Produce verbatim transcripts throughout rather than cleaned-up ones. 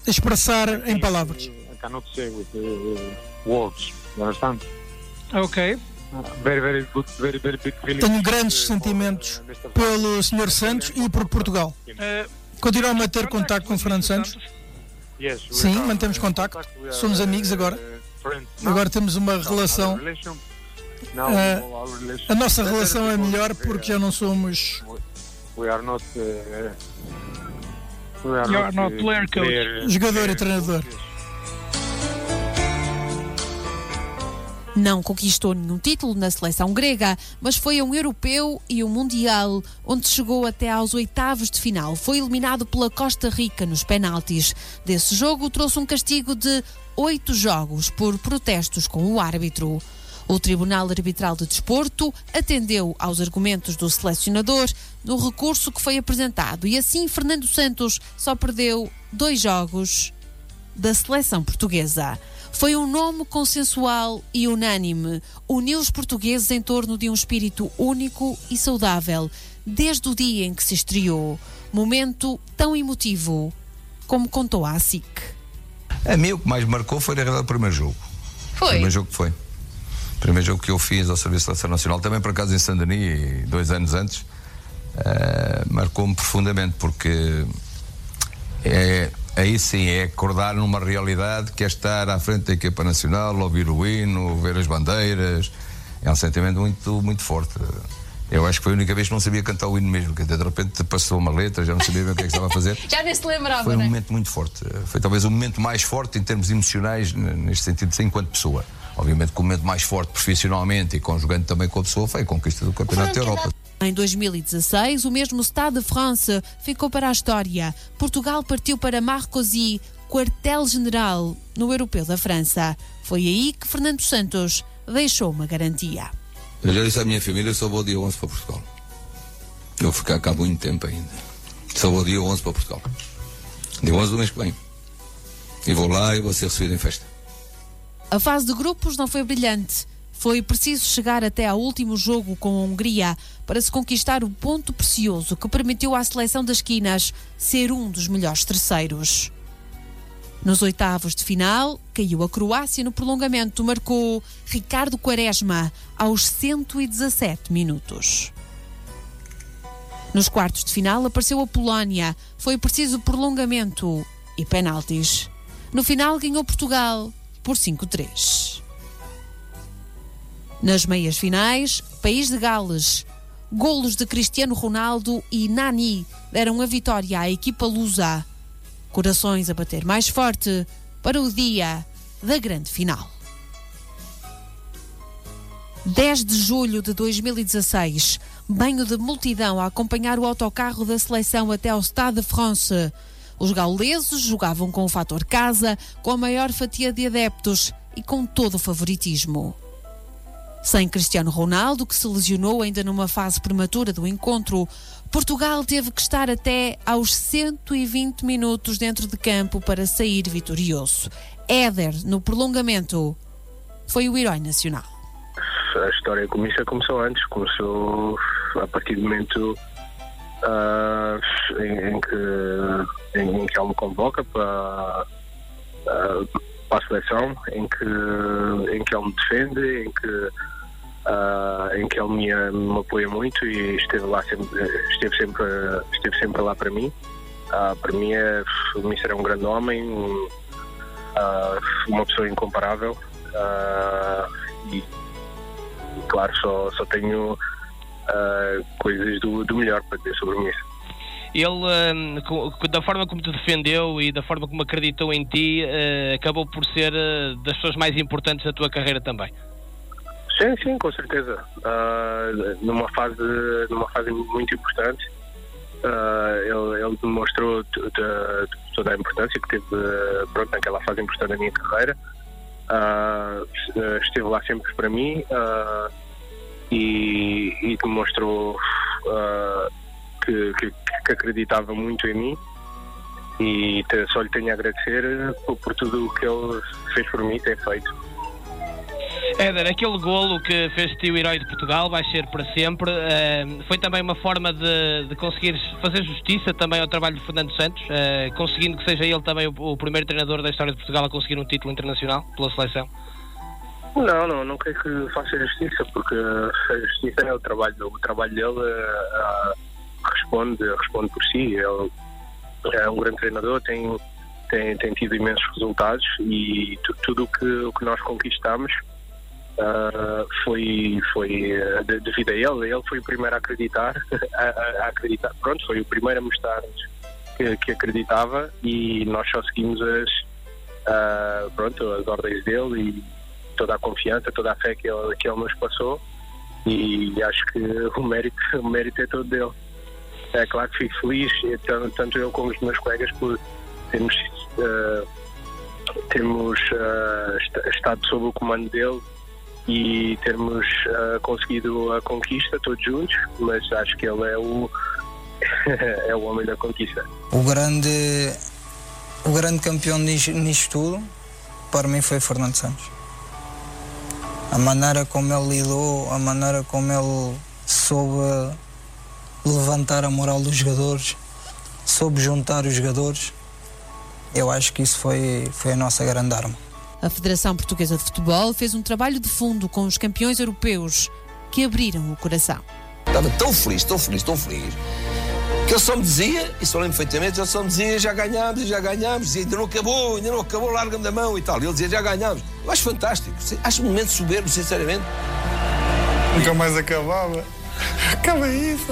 expressar em palavras. I cannot say with uh, words. You understand? Ok. Very, very good, very, very big feelings. Tenho grandes sentimentos pelo senhor Santos e por Portugal. Uh, Continuamos a ter contacto com o Fernando Santos? Sim, mantemos contacto. Somos amigos agora. Agora temos uma relação. Uh, a nossa relação é melhor porque já não somos. We are not. Uh, we are you are not player coach. Jogador e treinador. Não conquistou nenhum título na seleção grega, mas foi a um europeu e um mundial, onde chegou até aos oitavos de final. Foi eliminado pela Costa Rica nos penaltis. Desse jogo trouxe um castigo de oito jogos por protestos com o árbitro. O Tribunal Arbitral de Desporto atendeu aos argumentos do selecionador no recurso que foi apresentado e assim Fernando Santos só perdeu dois jogos da seleção portuguesa. Foi um nome consensual e unânime. Uniu os portugueses em torno de um espírito único e saudável, desde o dia em que se estreou. Momento tão emotivo, como contou a S I C. A mim o que mais marcou foi, na realidade, o primeiro jogo. Foi? O primeiro jogo que foi. O primeiro jogo que eu fiz ao Serviço da Seleção Nacional, também por acaso em Saint-Denis, dois anos antes, uh, marcou-me profundamente, porque é... aí sim é acordar numa realidade que é estar à frente da equipa nacional, ouvir o hino, ver as bandeiras. É um sentimento muito, muito forte. Eu acho que foi a única vez que não sabia cantar o hino mesmo, que até de repente passou uma letra, já não sabia bem o que é que estava a fazer. Já nem se lembrava, Foi um né? momento muito forte. Foi talvez o momento mais forte em termos emocionais, neste sentido, enquanto pessoa. Obviamente que o momento mais forte profissionalmente e conjugando também com a pessoa foi a conquista do Campeonato da Europa. Em dois mil e dezasseis, o mesmo Stade de France ficou para a história. Portugal partiu para Marcoussis, quartel-general no Europeu da França. Foi aí que Fernando Santos deixou uma garantia. Eu já disse à minha família, só vou dia onze para Portugal. Eu vou ficar cá muito tempo ainda. Só vou dia onze para Portugal. Dia onze do mês que vem. E vou lá e vou ser recebido em festa. A fase de grupos não foi brilhante. Foi preciso chegar até ao último jogo com a Hungria para se conquistar o ponto precioso que permitiu à seleção das Quinas ser um dos melhores terceiros. Nos oitavos de final, caiu a Croácia no prolongamento, marcou Ricardo Quaresma aos cento e dezassete minutos. Nos quartos de final apareceu a Polónia, foi preciso prolongamento e penaltis. No final ganhou Portugal por cinco a três. Nas meias finais, País de Gales. Golos de Cristiano Ronaldo e Nani deram a vitória à equipa lusa. Corações a bater mais forte para o dia da grande final. dez de julho de dois mil e dezasseis. Banho de multidão a acompanhar o autocarro da seleção até ao Stade de France. Os gauleses jogavam com o fator casa, com a maior fatia de adeptos e com todo o favoritismo. Sem Cristiano Ronaldo, que se lesionou ainda numa fase prematura do encontro, Portugal teve que estar até aos cento e vinte minutos dentro de campo para sair vitorioso. Éder, no prolongamento, foi o herói nacional. A história com isso começou antes, começou a partir do momento uh, em, em, que, em, em que ele me convoca para, uh, para a seleção, em que, em que ele me defende, em que Uh, em que ele me, me apoia muito e esteve lá sempre, esteve sempre, esteve sempre lá para mim. Uh, para mim é, o Mister é um grande homem, uh, uma pessoa incomparável uh, e, e claro, só, só tenho uh, coisas do, do melhor para dizer sobre o Mister. Ele, uh, da forma como te defendeu e da forma como acreditou em ti, uh, acabou por ser uh, das pessoas mais importantes da tua carreira também. Sim, sim, com certeza. Uh, numa fase, numa fase muito importante, uh, ele, ele demonstrou t- t- toda a importância que teve, pronto, naquela fase importante da minha carreira. Uh, esteve lá sempre para mim uh, e, e demonstrou uh, que, que, que acreditava muito em mim e te, só lhe tenho a agradecer por, por tudo o que ele fez por mim e tem feito. Éder, aquele golo que fez-te o herói de Portugal vai ser para sempre. Uh, foi também uma forma de, de conseguir fazer justiça também ao trabalho de Fernando Santos, uh, conseguindo que seja ele também o, o primeiro treinador da história de Portugal a conseguir um título internacional pela seleção? Não, não, não quero que faça justiça, porque a justiça é o trabalho, o trabalho dele uh, uh, responde, responde por si. Ele é um grande treinador, tem, tem, tem tido imensos resultados e tu, tudo o que, o que nós conquistamos Uh, foi, foi uh, devido a ele. Ele foi o primeiro a acreditar, a, a, a acreditar. Pronto, foi o primeiro a mostrar-nos que, que acreditava e nós só seguimos as, uh, pronto, as ordens dele e toda a confiança, toda a fé que ele, que ele nos passou, e acho que o mérito, o mérito é todo dele. É claro que fico feliz, tanto, tanto eu como os meus colegas, por termos, uh, termos uh, estado sob o comando dele e termos uh, conseguido a conquista todos juntos, mas acho que ele é o é o homem da conquista. O grande o grande campeão nisto, nisto tudo, para mim, foi Fernando Santos. A maneira como ele lidou, a maneira como ele soube levantar a moral dos jogadores, soube juntar os jogadores, eu acho que isso foi, foi a nossa grande arma. A Federação Portuguesa de Futebol fez um trabalho de fundo com os campeões europeus que abriram o coração. Estava tão feliz, tão feliz, tão feliz, que ele só me dizia, e só lembro perfeitamente, ele só me dizia: já ganhámos, já ganhámos, e ainda não acabou, ainda não acabou, larga-me da mão e tal. E ele dizia: já ganhámos. Eu acho fantástico, acho um momento soberbo, sinceramente. Nunca mais acabava. Acaba isso.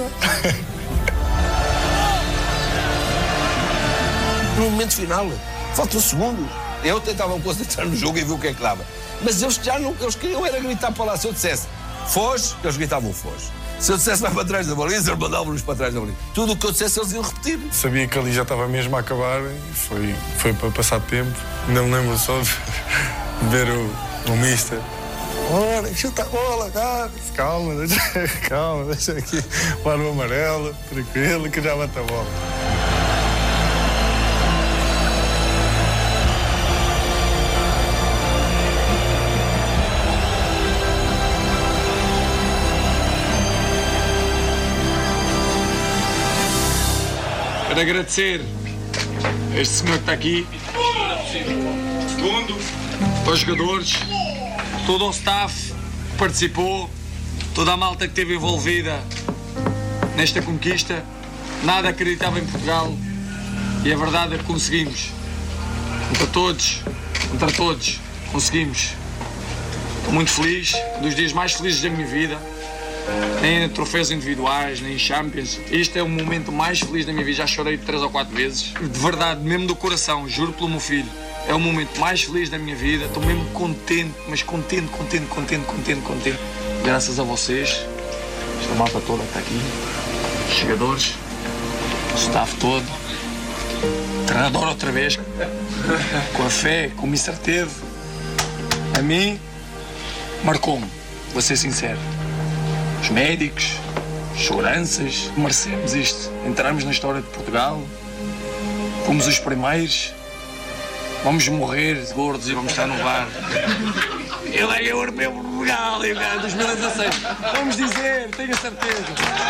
No momento final, falta um segundo. Eu tentava me concentrar no jogo e ver o que é que dava. Mas eles já não, eles queriam era gritar para lá. Se eu dissesse foge, eles gritavam foge. Se eu dissesse vai para trás da baliza, eles mandavam-nos para trás da baliza. Tudo o que eu dissesse eles iam repetir. Sabia que ali já estava mesmo a acabar e foi, foi para passar tempo. Não me lembro só de ver o, o mister. Ora, chuta a bola, cara. Calma, deixa, calma, deixa aqui. Para o amarelo, tranquilo, que já bate a bola. Quero agradecer a este senhor que está aqui, segundo, aos jogadores, todo o staff que participou, toda a malta que esteve envolvida nesta conquista. Nada acreditava em Portugal e a verdade é que conseguimos. Contra todos, contra todos, conseguimos. Estou muito feliz, um dos dias mais felizes da minha vida. Nem em troféus individuais, nem em Champions. Este é o momento mais feliz da minha vida. Já chorei três ou quatro vezes. De verdade, mesmo do coração, juro pelo meu filho. É o momento mais feliz da minha vida. Estou mesmo contente, mas contente, contente, contente, contente, contente. Graças a vocês, esta malta toda que está aqui, os jogadores, o staff todo, o treinador outra vez, com a fé, com o mister teve. A mim, marcou-me, vou ser sincero. Os médicos, as seguranças, merecemos isto. Entramos na história de Portugal, fomos os primeiros, vamos morrer de gordos e vamos estar no bar. Ele é europeu por Portugal, dois mil e dezasseis. Vamos dizer, tenho a certeza.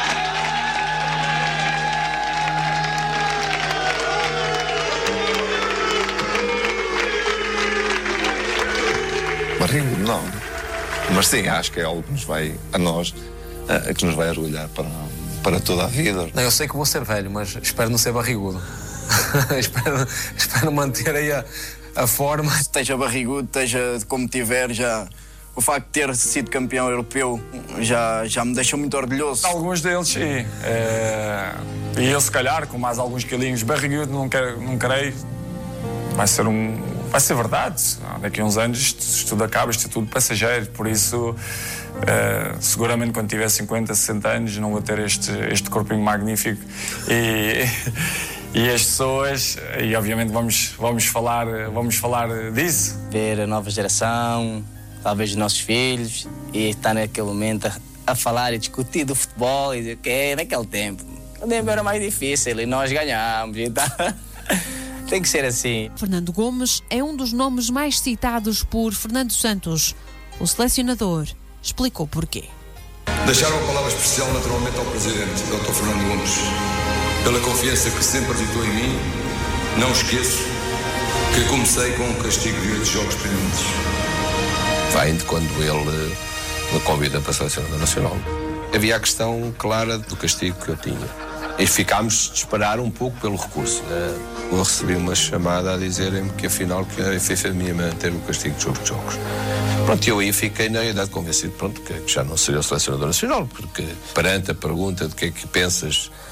Barrigo, não. Mas sim, acho que é algo que nos vai, a nós, a, que nos vai orgulhar para, para toda a vida. Não, eu sei que vou ser velho, mas espero não ser barrigudo. espero, espero manter aí a, a forma. Esteja barrigudo, esteja como tiver, já... O facto de ter sido campeão europeu já, já me deixou muito orgulhoso. Alguns deles, sim. É... E eu, se calhar, com mais alguns quilinhos, barrigudo, não, quero, não creio. Vai ser um... Vai ser verdade. Daqui a uns anos isto, isto tudo acaba, isto é tudo passageiro. Por isso, uh, seguramente quando tiver cinquenta, sessenta anos, não vou ter este, este corpinho magnífico. E, e as pessoas, e obviamente vamos, vamos, falar, vamos falar disso. Ver a nova geração, talvez os nossos filhos, e estar naquele momento a, a falar e discutir do futebol e dizer que é naquele tempo. O tempo era mais difícil e nós ganhámos. E tá. Tem que ser assim. Fernando Gomes é um dos nomes mais citados por Fernando Santos O selecionador explicou porquê. Deixar uma palavra especial naturalmente ao Presidente, doutor Fernando Gomes, pela confiança que sempre acreditou em mim. Não esqueço que comecei com um castigo de oito jogos pendentes. Vem de quando ele me convida para a Selecionador Nacional. Havia a questão clara do castigo que eu tinha. E ficámos de esperar um pouco pelo recurso. Eu recebi uma chamada a dizerem-me que afinal que a FIFA me ia manter o castigo de jogos de jogos. Pronto, eu aí fiquei na idade convencido, pronto, que já não seria o Selecionador Nacional, porque perante a pergunta de que é que pensas